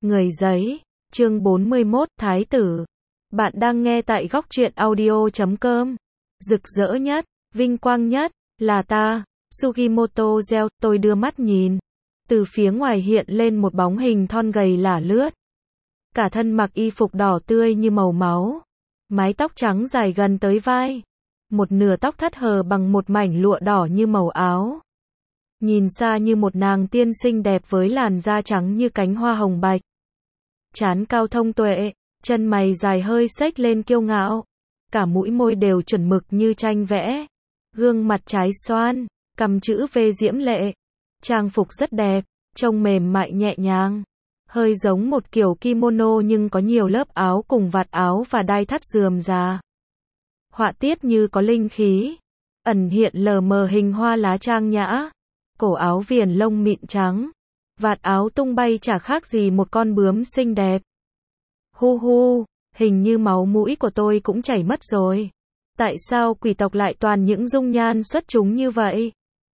Người giấy, chương 41, Thái tử. Bạn đang nghe tại góc truyện audio.com. Rực rỡ nhất, vinh quang nhất, là ta, Sugimoto Gieo. Tôi đưa mắt nhìn. Từ phía ngoài hiện lên một bóng hình thon gầy lả lướt. Cả thân mặc y phục đỏ tươi như màu máu. Mái tóc trắng dài gần tới vai. Một nửa tóc thắt hờ bằng một mảnh lụa đỏ như màu áo. Nhìn xa như một nàng tiên xinh đẹp với làn da trắng như cánh hoa hồng bạch. Trán cao thông tuệ, chân mày dài hơi xếch lên kiêu ngạo. Cả mũi môi đều chuẩn mực như tranh vẽ. Gương mặt trái xoan, cằm chữ V diễm lệ. Trang phục rất đẹp, trông mềm mại nhẹ nhàng. Hơi giống một kiểu kimono nhưng có nhiều lớp áo cùng vạt áo và đai thắt rườm rà. Họa tiết như có linh khí. Ẩn hiện lờ mờ hình hoa lá trang nhã. Cổ áo viền lông mịn trắng. Vạt áo tung bay chả khác gì một con bướm xinh đẹp. Hu hu, hình như máu mũi của tôi cũng chảy mất rồi. Tại sao quỷ tộc lại toàn những dung nhan xuất chúng như vậy?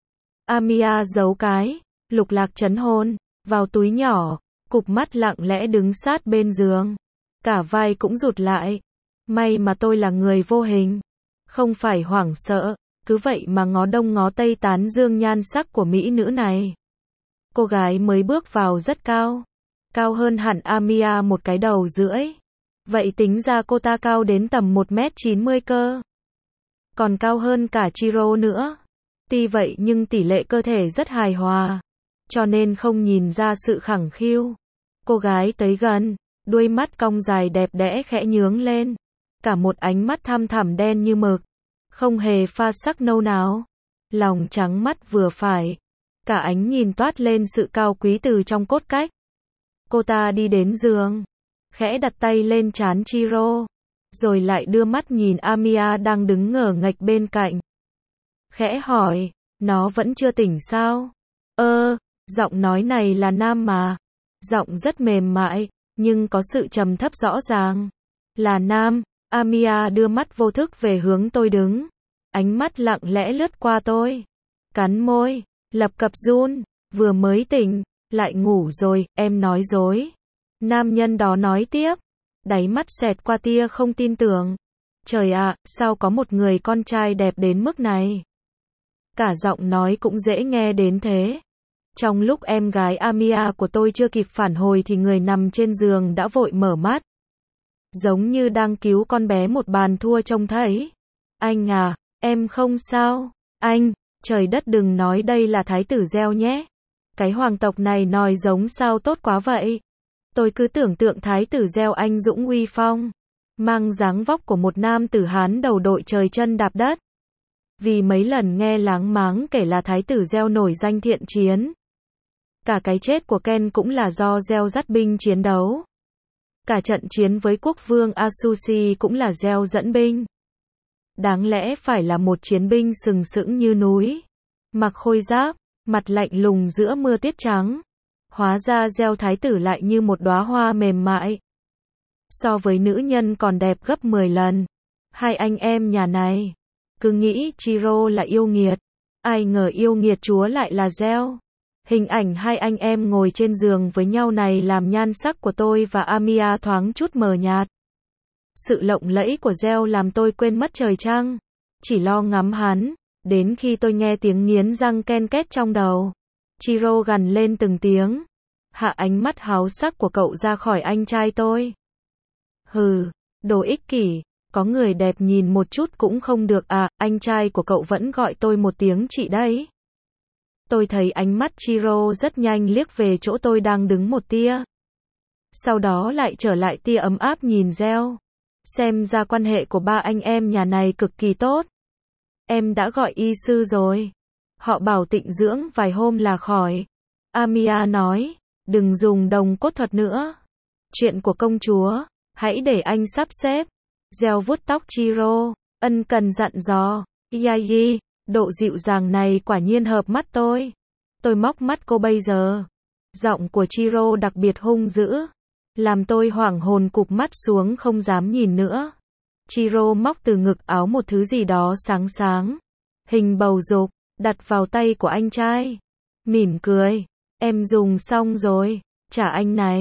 Amiya giấu cái, lục lạc trấn hồn, vào túi nhỏ, cụp mắt lặng lẽ đứng sát bên giường. Cả vai cũng rụt lại. May mà tôi là người vô hình. Không phải hoảng sợ, cứ vậy mà ngó đông ngó tây tán dương nhan sắc của mỹ nữ này. Cô gái mới bước vào rất cao. Cao hơn hẳn Amiya một cái đầu rưỡi. Vậy tính ra cô ta cao đến tầm 1m90 cơ. Còn cao hơn cả Chiro nữa. Tuy vậy nhưng tỷ lệ cơ thể rất hài hòa. Cho nên không nhìn ra sự khẳng khiu. Cô gái tới gần, đuôi mắt cong dài đẹp đẽ khẽ nhướng lên. Cả một ánh mắt thăm thẳm đen như mực. Không hề pha sắc nâu nào. Lòng trắng mắt vừa phải. Cả ánh nhìn toát lên sự cao quý từ trong cốt cách. Cô ta đi đến giường. Khẽ đặt tay lên trán Chiro. Rồi lại đưa mắt nhìn Amiya đang đứng ngờ nghệch bên cạnh. Khẽ hỏi, nó vẫn chưa tỉnh sao? Giọng nói này là nam mà. Giọng rất mềm mại, nhưng có sự trầm thấp rõ ràng. Là nam. Amiya đưa mắt vô thức về hướng tôi đứng. Ánh mắt lặng lẽ lướt qua tôi. Cắn môi, lập cập run. Vừa mới tỉnh, lại ngủ rồi, em nói dối. Nam nhân đó nói tiếp. Đáy mắt xẹt qua tia không tin tưởng. Trời ạ, sao có một người con trai đẹp đến mức này? Cả giọng nói cũng dễ nghe đến thế. Trong lúc em gái Amiya của tôi chưa kịp phản hồi thì người nằm trên giường đã vội mở mắt. Giống như đang cứu con bé một bàn thua trông thấy. Anh à, em không sao. Anh, trời đất đừng nói đây là thái tử Gieo nhé. Cái hoàng tộc này nói giống sao tốt quá vậy. Tôi cứ tưởng tượng thái tử Gieo anh dũng uy phong. Mang dáng vóc của một nam tử Hán đầu đội trời chân đạp đất. Vì mấy lần nghe láng máng kể là thái tử Gieo nổi danh thiện chiến. Cả cái chết của Ken cũng là do Gieo dắt binh chiến đấu. Cả trận chiến với quốc vương Asushi cũng là Gieo dẫn binh. Đáng lẽ phải là một chiến binh sừng sững như núi. Mặc khôi giáp, mặt lạnh lùng giữa mưa tuyết trắng. Hóa ra Gieo thái tử lại như một đóa hoa mềm mại. So với nữ nhân còn đẹp gấp 10 lần. Hai anh em nhà này. Cứ nghĩ Chiro là yêu nghiệt. Ai ngờ yêu nghiệt chúa lại là Gieo. Hình ảnh hai anh em ngồi trên giường với nhau này làm nhan sắc của tôi và Amiya thoáng chút mờ nhạt. Sự lộng lẫy của Gieo làm tôi quên mất trời trăng. Chỉ lo ngắm hắn. Đến khi tôi nghe tiếng nghiến răng ken két trong đầu. Chiro gằn lên từng tiếng. Hạ ánh mắt háo sắc của cậu ra khỏi anh trai tôi. Hừ, đồ ích kỷ. Có người đẹp nhìn một chút cũng không được à, anh trai của cậu vẫn gọi tôi một tiếng chị đấy. Tôi thấy ánh mắt Chiro rất nhanh liếc về chỗ tôi đang đứng một tia. Sau đó lại trở lại tia ấm áp nhìn Gieo. Xem ra quan hệ của ba anh em nhà này cực kỳ tốt. Em đã gọi y sư rồi. Họ bảo tịnh dưỡng vài hôm là khỏi. Amiya nói, đừng dùng đồng cốt thuật nữa. Chuyện của công chúa, hãy để anh sắp xếp. Gieo vuốt tóc Chiro, ân cần dặn dò. Yayi, độ dịu dàng này quả nhiên hợp mắt tôi. Tôi móc mắt cô bây giờ. Giọng của Chiro đặc biệt hung dữ. Làm tôi hoảng hồn cụp mắt xuống không dám nhìn nữa. Chiro móc từ ngực áo một thứ gì đó sáng sáng. Hình bầu dục, đặt vào tay của anh trai. Mỉm cười. Em dùng xong rồi. Trả anh này.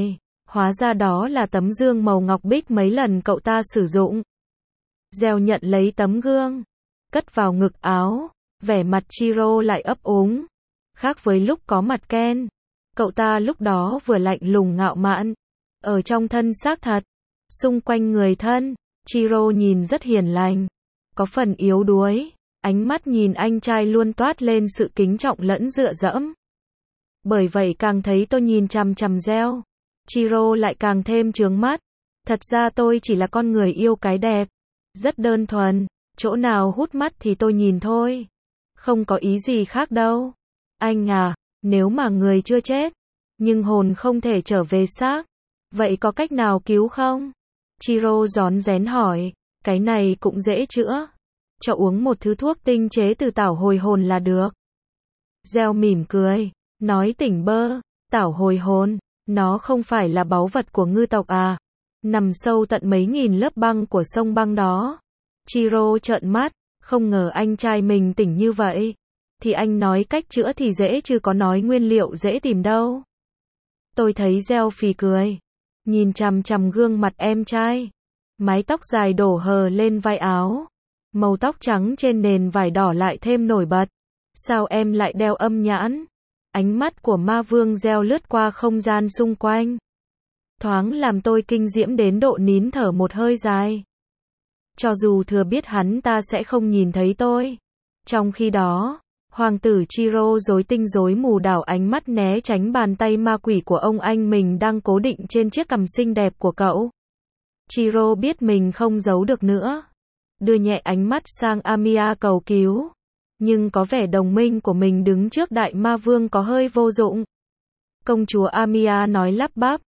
Hóa ra đó là tấm gương màu ngọc bích mấy lần cậu ta sử dụng. Gieo nhận lấy tấm gương, cất vào ngực áo, vẻ mặt Chiro lại ấp úng. Khác với lúc có mặt Ken, cậu ta lúc đó vừa lạnh lùng ngạo mạn, ở trong thân xác thật, xung quanh người thân, Chiro nhìn rất hiền lành, có phần yếu đuối, ánh mắt nhìn anh trai luôn toát lên sự kính trọng lẫn dựa dẫm. Bởi vậy càng thấy tôi nhìn chằm chằm Gieo, Chiro lại càng thêm chướng mắt. Thật ra tôi chỉ là con người yêu cái đẹp, rất đơn thuần, chỗ nào hút mắt thì tôi nhìn thôi, không có ý gì khác đâu. Anh à, nếu mà người chưa chết, nhưng hồn không thể trở về xác, vậy có cách nào cứu không? Chiro rón rén hỏi, cái này cũng dễ chữa, cho uống một thứ thuốc tinh chế từ tảo hồi hồn là được. Gieo mỉm cười, nói tỉnh bơ, tảo hồi hồn, nó không phải là báu vật của ngư tộc à? Nằm sâu tận mấy nghìn lớp băng của sông băng đó. Chiro trợn mắt, không ngờ anh trai mình tỉnh như vậy. Thì anh nói cách chữa thì dễ chứ có nói nguyên liệu dễ tìm đâu. Tôi thấy Gieo phì cười, nhìn chằm chằm gương mặt em trai. Mái tóc dài đổ hờ lên vai áo, màu tóc trắng trên nền vải đỏ lại thêm nổi bật. Sao em lại đeo âm nhãn? Ánh mắt của ma vương Gieo lướt qua không gian xung quanh, thoáng làm tôi kinh diễm đến độ nín thở một hơi dài. Cho dù thừa biết hắn ta sẽ không nhìn thấy tôi. Trong khi đó, hoàng tử Chiro rối tinh rối mù đảo ánh mắt né tránh bàn tay ma quỷ của ông anh mình đang cố định trên chiếc cằm xinh đẹp của cậu. Chiro biết mình không giấu được nữa, đưa nhẹ ánh mắt sang Amiya cầu cứu. Nhưng có vẻ đồng minh của mình đứng trước đại ma vương có hơi vô dụng. Công chúa Amiya nói lắp bắp,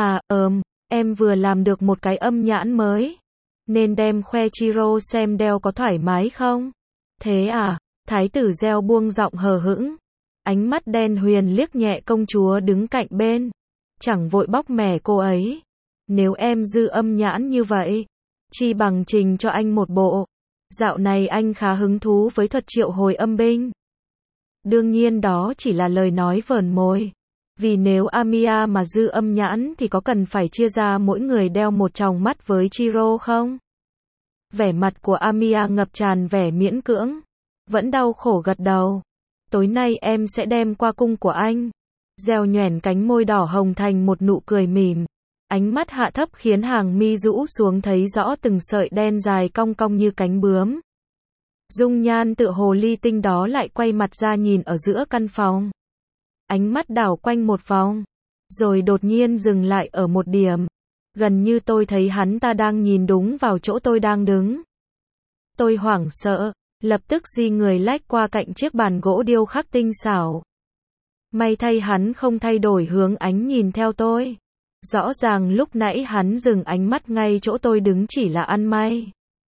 em vừa làm được một cái âm nhãn mới, nên đem khoe Chiro xem đeo có thoải mái không? Thế à? Thái tử Gieo buông giọng hờ hững, ánh mắt đen huyền liếc nhẹ công chúa đứng cạnh bên, chẳng vội bóc mẻ cô ấy. Nếu em dư âm nhãn như vậy, chi bằng trình cho anh một bộ. Dạo này anh khá hứng thú với thuật triệu hồi âm binh. Đương nhiên đó chỉ là lời nói vờn môi. Vì nếu Amiya mà dư âm nhãn thì có cần phải chia ra mỗi người đeo một tròng mắt với Chiro không? Vẻ mặt của Amiya ngập tràn vẻ miễn cưỡng, vẫn đau khổ gật đầu. Tối nay em sẽ đem qua cung của anh. Gieo nhoẻn cánh môi đỏ hồng thành một nụ cười mỉm. Ánh mắt hạ thấp khiến hàng mi rũ xuống thấy rõ từng sợi đen dài cong cong như cánh bướm. Dung nhan tựa hồ ly tinh đó lại quay mặt ra nhìn ở giữa căn phòng. Ánh mắt đảo quanh một vòng, rồi đột nhiên dừng lại ở một điểm. Gần như tôi thấy hắn ta đang nhìn đúng vào chỗ tôi đang đứng. Tôi hoảng sợ, lập tức di người lách qua cạnh chiếc bàn gỗ điêu khắc tinh xảo. May thay hắn không thay đổi hướng ánh nhìn theo tôi. Rõ ràng lúc nãy hắn dừng ánh mắt ngay chỗ tôi đứng chỉ là ăn may.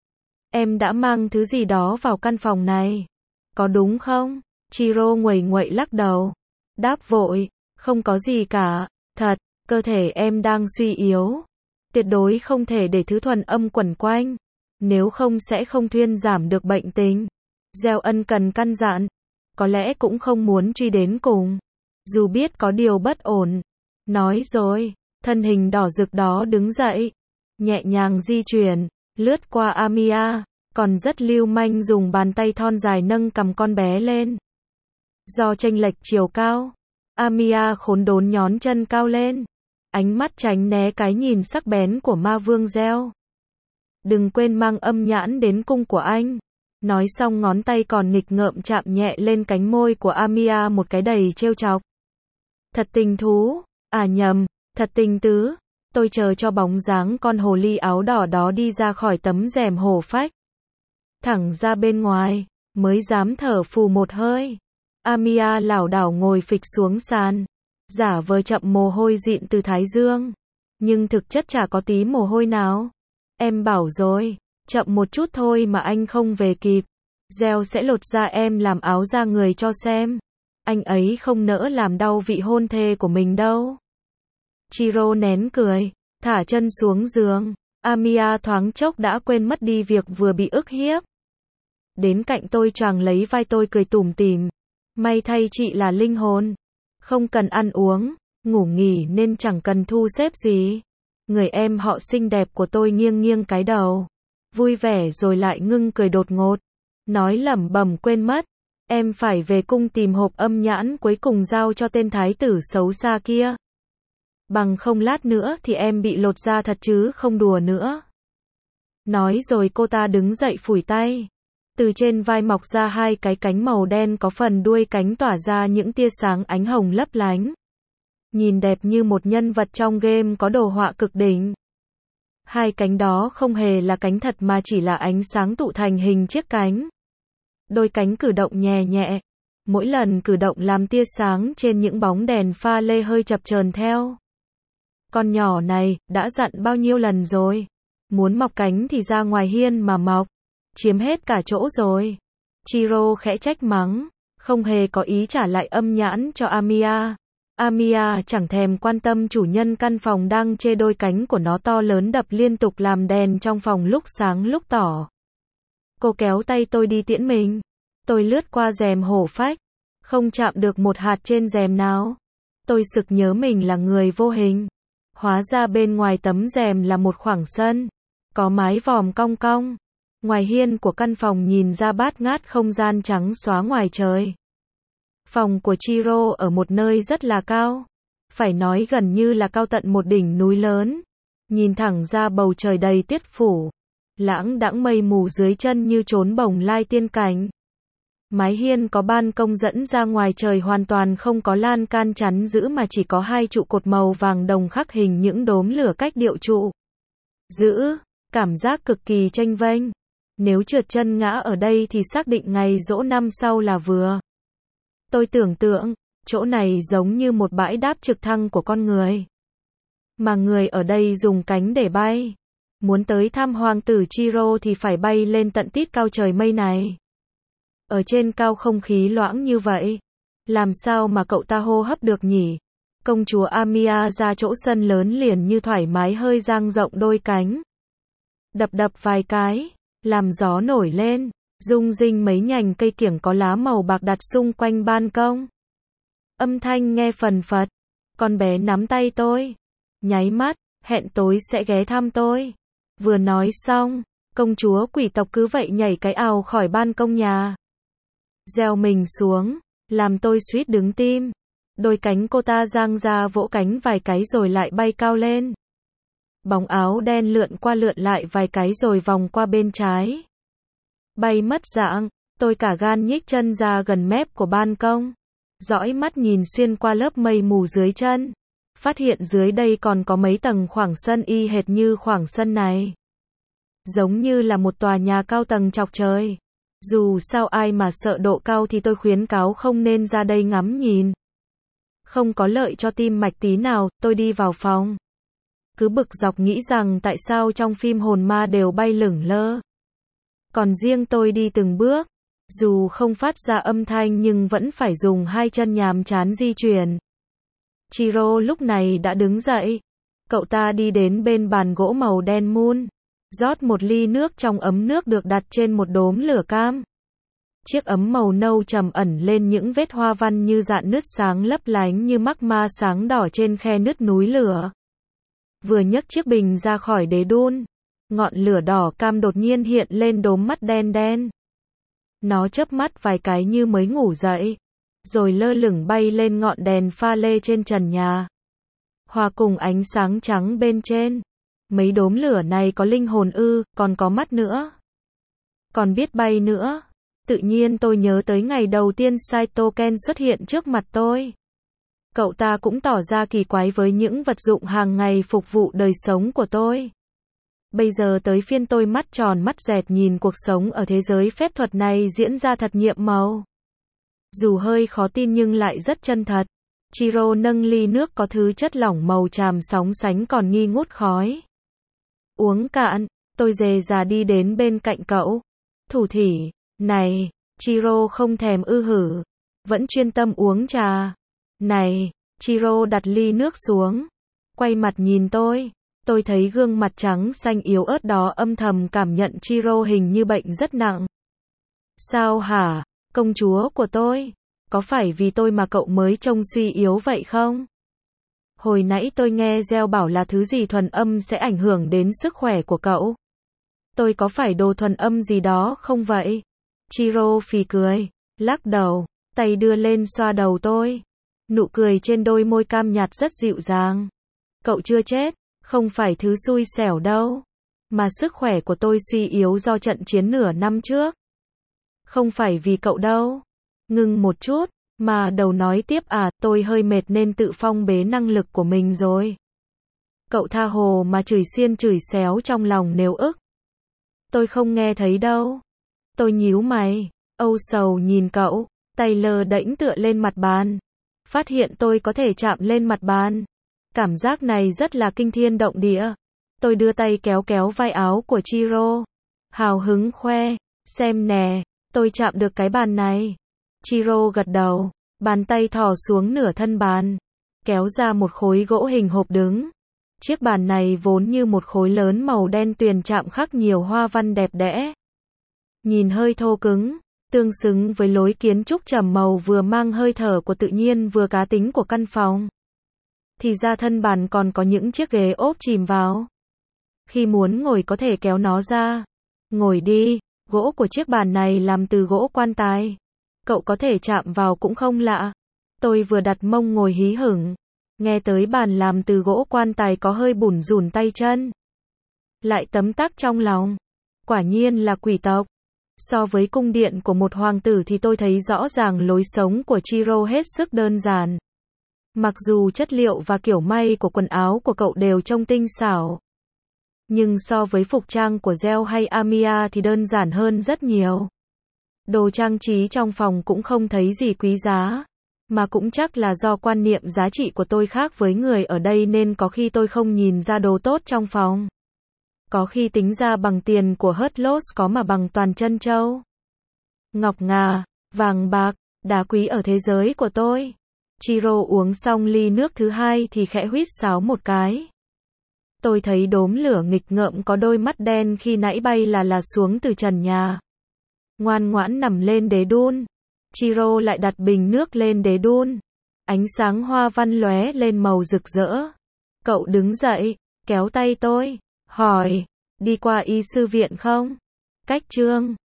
Em đã mang thứ gì đó vào căn phòng này, có đúng không? Chiro nguầy nguậy lắc đầu, đáp vội, không có gì cả, thật, cơ thể em đang suy yếu. Tuyệt đối không thể để thứ thuần âm quẩn quanh, nếu không sẽ không thuyên giảm được bệnh tình. Gieo ân cần căn dặn, có lẽ cũng không muốn truy đến cùng, dù biết có điều bất ổn. Nói rồi, thân hình đỏ rực đó đứng dậy, nhẹ nhàng di chuyển, lướt qua Amiya, còn rất lưu manh dùng bàn tay thon dài nâng cầm con bé lên. Do chênh lệch chiều cao, Amiya khốn đốn nhón chân cao lên, ánh mắt tránh né cái nhìn sắc bén của ma vương Gieo. Đừng quên mang âm nhãn đến cung của anh. Nói xong ngón tay còn nghịch ngợm chạm nhẹ lên cánh môi của Amiya một cái đầy trêu chọc. Thật tình thú, nhầm, thật tình tứ. Tôi chờ cho bóng dáng con hồ ly áo đỏ đó đi ra khỏi tấm rèm hổ phách, thẳng ra bên ngoài, mới dám thở phù một hơi. Amiya lảo đảo ngồi phịch xuống sàn, giả vờ chậm mồ hôi dịn từ thái dương, nhưng thực chất chả có tí mồ hôi nào. Em bảo rồi, chậm một chút thôi mà anh không về kịp, Gieo sẽ lột ra em làm áo da người cho xem. Anh ấy không nỡ làm đau vị hôn thê của mình đâu. Chiro nén cười, thả chân xuống giường. Amiya thoáng chốc đã quên mất đi việc vừa bị ức hiếp. Đến cạnh tôi choàng lấy vai tôi cười tủm tỉm. May thay chị là linh hồn, không cần ăn uống, ngủ nghỉ nên chẳng cần thu xếp gì. Người em họ xinh đẹp của tôi nghiêng nghiêng cái đầu. Vui vẻ rồi lại ngưng cười đột ngột. Nói lẩm bẩm quên mất. Em phải về cung tìm hộp âm nhãn cuối cùng giao cho tên thái tử xấu xa kia. Bằng không lát nữa thì em bị lột da thật chứ không đùa nữa. Nói rồi cô ta đứng dậy phủi tay. Từ trên vai mọc ra hai cái cánh màu đen có phần đuôi cánh tỏa ra những tia sáng ánh hồng lấp lánh. Nhìn đẹp như một nhân vật trong game có đồ họa cực đỉnh. Hai cánh đó không hề là cánh thật mà chỉ là ánh sáng tụ thành hình chiếc cánh. Đôi cánh cử động nhẹ nhẹ. Mỗi lần cử động làm tia sáng trên những bóng đèn pha lê hơi chập chờn theo. Con nhỏ này, đã dặn bao nhiêu lần rồi. Muốn mọc cánh thì ra ngoài hiên mà mọc. Chiếm hết cả chỗ rồi. Chiro khẽ trách mắng. Không hề có ý trả lại âm nhãn cho Amiya. Amiya chẳng thèm quan tâm chủ nhân căn phòng đang chê đôi cánh của nó to lớn đập liên tục làm đèn trong phòng lúc sáng lúc tỏ. Cô kéo tay tôi đi tiễn mình. Tôi lướt qua rèm hổ phách. Không chạm được một hạt trên rèm nào. Tôi sực nhớ mình là người vô hình. Hóa ra bên ngoài tấm rèm là một khoảng sân. Có mái vòm cong cong. Ngoài hiên của căn phòng nhìn ra bát ngát không gian trắng xóa ngoài trời. Phòng của Chiro ở một nơi rất là cao. Phải nói gần như là cao tận một đỉnh núi lớn. Nhìn thẳng ra bầu trời đầy tuyết phủ. Lãng đãng mây mù dưới chân như trốn bồng lai tiên cảnh. Mái hiên có ban công dẫn ra ngoài trời hoàn toàn không có lan can chắn giữ mà chỉ có hai trụ cột màu vàng đồng khắc hình những đốm lửa cách điệu trụ. Giữ, cảm giác cực kỳ chênh vênh. Nếu trượt chân ngã ở đây thì xác định ngày giỗ năm sau là vừa. Tôi tưởng tượng, chỗ này giống như một bãi đáp trực thăng của con người. Mà người ở đây dùng cánh để bay. Muốn tới thăm hoàng tử Chiro thì phải bay lên tận tít cao trời mây này. Ở trên cao không khí loãng như vậy. Làm sao mà cậu ta hô hấp được nhỉ? Công chúa Amiya ra chỗ sân lớn liền như thoải mái hơi dang rộng đôi cánh. Đập đập vài cái, làm gió nổi lên, rung rinh mấy nhành cây kiểng có lá màu bạc đặt xung quanh ban công. Âm thanh nghe phần phật. Con bé nắm tay tôi. Nháy mắt, hẹn tối sẽ ghé thăm tôi. Vừa nói xong, công chúa quỷ tộc cứ vậy nhảy cái ào khỏi ban công nhà. Gieo mình xuống, làm tôi suýt đứng tim. Đôi cánh cô ta dang ra vỗ cánh vài cái rồi lại bay cao lên. Bóng áo đen lượn qua lượn lại vài cái rồi vòng qua bên trái. Bay mất dạng, tôi cả gan nhích chân ra gần mép của ban công. Dõi mắt nhìn xuyên qua lớp mây mù dưới chân. Phát hiện dưới đây còn có mấy tầng khoảng sân y hệt như khoảng sân này. Giống như là một tòa nhà cao tầng chọc trời. Dù sao ai mà sợ độ cao thì tôi khuyến cáo không nên ra đây ngắm nhìn. Không có lợi cho tim mạch tí nào, tôi đi vào phòng. Cứ bực dọc nghĩ rằng tại sao trong phim hồn ma đều bay lửng lơ. Còn riêng tôi đi từng bước. Dù không phát ra âm thanh nhưng vẫn phải dùng hai chân nhàm chán di chuyển. Chiro lúc này đã đứng dậy. Cậu ta đi đến bên bàn gỗ màu đen mun. Rót một ly nước trong ấm nước được đặt trên một đốm lửa cam. Chiếc ấm màu nâu trầm ẩn lên những vết hoa văn như dạn nứt sáng lấp lánh như mắc ma sáng đỏ trên khe nứt núi lửa. Vừa nhấc chiếc bình ra khỏi đế đun, ngọn lửa đỏ cam đột nhiên hiện lên đốm mắt đen đen. Nó chớp mắt vài cái như mới ngủ dậy, rồi lơ lửng bay lên ngọn đèn pha lê trên trần nhà. Hòa cùng ánh sáng trắng bên trên. Mấy đốm lửa này có linh hồn ư, còn có mắt nữa. Còn biết bay nữa. Tự nhiên tôi nhớ tới ngày đầu tiên Saito Ken xuất hiện trước mặt tôi. Cậu ta cũng tỏ ra kỳ quái với những vật dụng hàng ngày phục vụ đời sống của tôi. Bây giờ tới phiên tôi mắt tròn mắt dẹt nhìn cuộc sống ở thế giới phép thuật này diễn ra thật nhiệm màu. Dù hơi khó tin nhưng lại rất chân thật. Chiro nâng ly nước có thứ chất lỏng màu tràm sóng sánh còn nghi ngút khói. Uống cạn, tôi dề dà đi đến bên cạnh cậu. Thủ thỉ, này, Chiro không thèm hử. Vẫn chuyên tâm uống trà. Này, Chiro đặt ly nước xuống. Quay mặt nhìn tôi. Tôi thấy gương mặt trắng xanh yếu ớt đó âm thầm cảm nhận Chiro hình như bệnh rất nặng. Sao hả, công chúa của tôi? Có phải vì tôi mà cậu mới trông suy yếu vậy không? Hồi nãy tôi nghe Gieo bảo là thứ gì thuần âm sẽ ảnh hưởng đến sức khỏe của cậu. Tôi có phải đồ thuần âm gì đó không vậy? Chiro phì cười, lắc đầu, tay đưa lên xoa đầu tôi. Nụ cười trên đôi môi cam nhạt rất dịu dàng. Cậu chưa chết, không phải thứ xui xẻo đâu. Mà sức khỏe của tôi suy yếu do trận chiến nửa năm trước. Không phải vì cậu đâu. Ngừng một chút, mà đầu nói tiếp tôi hơi mệt nên tự phong bế năng lực của mình rồi. Cậu tha hồ mà chửi xiên chửi xéo trong lòng nếu ức. Tôi không nghe thấy đâu. Tôi nhíu mày, âu sầu nhìn cậu, tay lơ đễnh tựa lên mặt bàn. Phát hiện tôi có thể chạm lên mặt bàn. Cảm giác này rất là kinh thiên động địa. Tôi đưa tay kéo kéo vai áo của Chiro. Hào hứng khoe, xem nè, tôi chạm được cái bàn này. Chiro gật đầu, bàn tay thò xuống nửa thân bàn, kéo ra một khối gỗ hình hộp đứng. Chiếc bàn này vốn như một khối lớn màu đen tuyền chạm khắc nhiều hoa văn đẹp đẽ. Nhìn hơi thô cứng, tương xứng với lối kiến trúc trầm màu vừa mang hơi thở của tự nhiên vừa cá tính của căn phòng. Thì ra thân bàn còn có những chiếc ghế ốp chìm vào. Khi muốn ngồi có thể kéo nó ra. Ngồi đi, gỗ của chiếc bàn này làm từ gỗ quan tài. Cậu có thể chạm vào cũng không lạ. Tôi vừa đặt mông ngồi hí hửng. Nghe tới bàn làm từ gỗ quan tài có hơi bủn rủn tay chân. Lại tấm tắc trong lòng. Quả nhiên là quỷ tộc. So với cung điện của một hoàng tử thì tôi thấy rõ ràng lối sống của Chiro hết sức đơn giản. Mặc dù chất liệu và kiểu may của quần áo của cậu đều trông tinh xảo. Nhưng so với phục trang của Gieo hay Amiya thì đơn giản hơn rất nhiều. Đồ trang trí trong phòng cũng không thấy gì quý giá. Mà cũng chắc là do quan niệm giá trị của tôi khác với người ở đây nên có khi tôi không nhìn ra đồ tốt trong phòng. Có khi tính ra bằng tiền của Hurt Loss có mà bằng toàn trân châu. Ngọc ngà, vàng bạc, đá quý ở thế giới của tôi. Chiro uống xong ly nước thứ hai thì khẽ huýt sáo một cái. Tôi thấy đốm lửa nghịch ngợm có đôi mắt đen khi nãy bay là xuống từ trần nhà. Ngoan ngoãn nằm lên đế đun. Chiro lại đặt bình nước lên đế đun. Ánh sáng hoa văn lóe lên màu rực rỡ. Cậu đứng dậy, kéo tay tôi, hỏi, đi qua y sư viện không? Cách chương